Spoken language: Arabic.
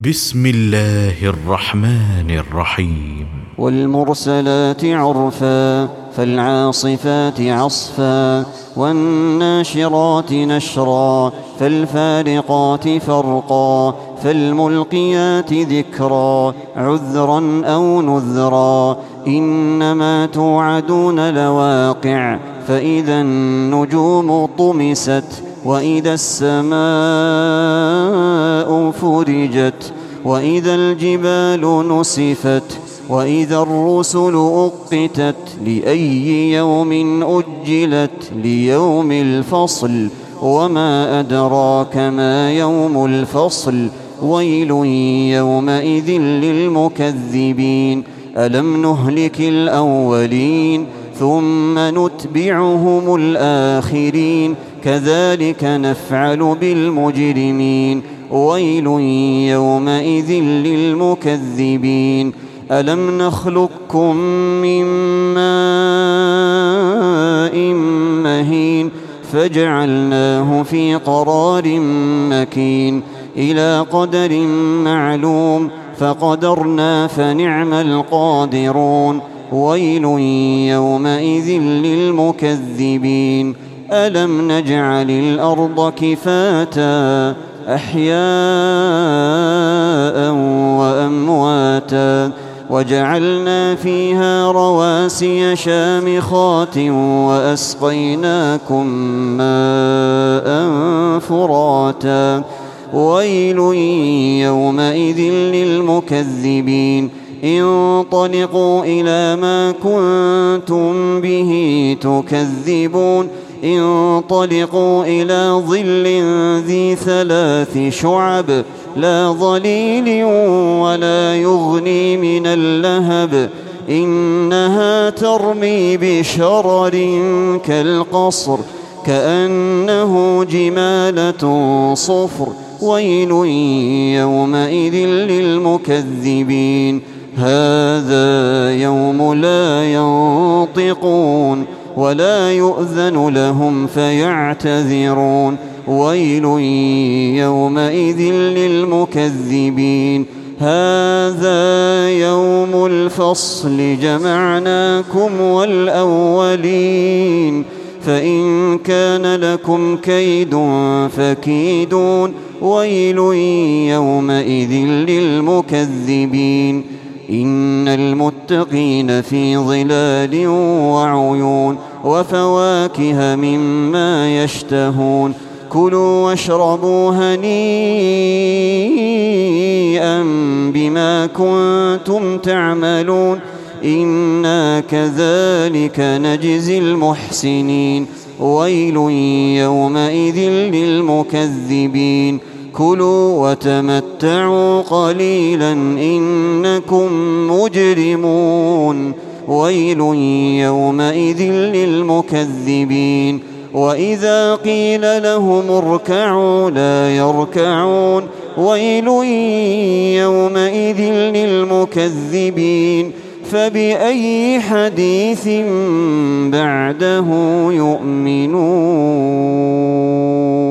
بسم الله الرحمن الرحيم. والمرسلات عرفا فالعاصفات عصفا والناشرات نشرا فالفارقات فرقا فالملقيات ذكرا عذرا أو نذرا إنما توعدون لواقع فإذا النجوم طمست وإذا السماء فرجت وإذا الجبال نسفت وإذا الرسل أقتت لأي يوم أجلت ليوم الفصل وما أدراك ما يوم الفصل ويل يومئذ للمكذبين ألم نهلك الأولين ثم نتبعهم الآخرين كذلك نفعل بالمجرمين ويل يومئذ للمكذبين ألم نخلقكم من ماء مهين فجعلناه في قرار مكين إلى قدر معلوم فقدرنا فنعم القادرون ويل يومئذ للمكذبين ألم نجعل الأرض كفاتا أحياء وأمواتا وجعلنا فيها رواسي شامخات وأسقيناكم ماء فراتا ويل يومئذ للمكذبين انطلقوا إلى ما كنتم به تكذبون انطلقوا إلى ظل ذي 3 شعب لا ظليل ولا يغني من اللهب إنها ترمي بشرر كالقصر كأنه جمالة صفر ويل يومئذ للمكذبين هذا يوم لا ينطقون ولا يؤذن لهم فيعتذرون ويل يومئذ للمكذبين هذا يوم الفصل جمعناكم والأولين فإن كان لكم كيد فكيدون ويل يومئذ للمكذبين إن المتقين في ظلال وعيون وفواكه مما يشتهون كلوا واشربوا هنيئا بما كنتم تعملون إنا كذلك نجزي المحسنين ويل يومئذ للمكذبين كلوا وتمتعوا قليلا إنكم مجرمون ويل يومئذ للمكذبين وإذا قيل لهم اركعوا لا يركعون ويل يومئذ للمكذبين فبأي حديث بعده يؤمنون.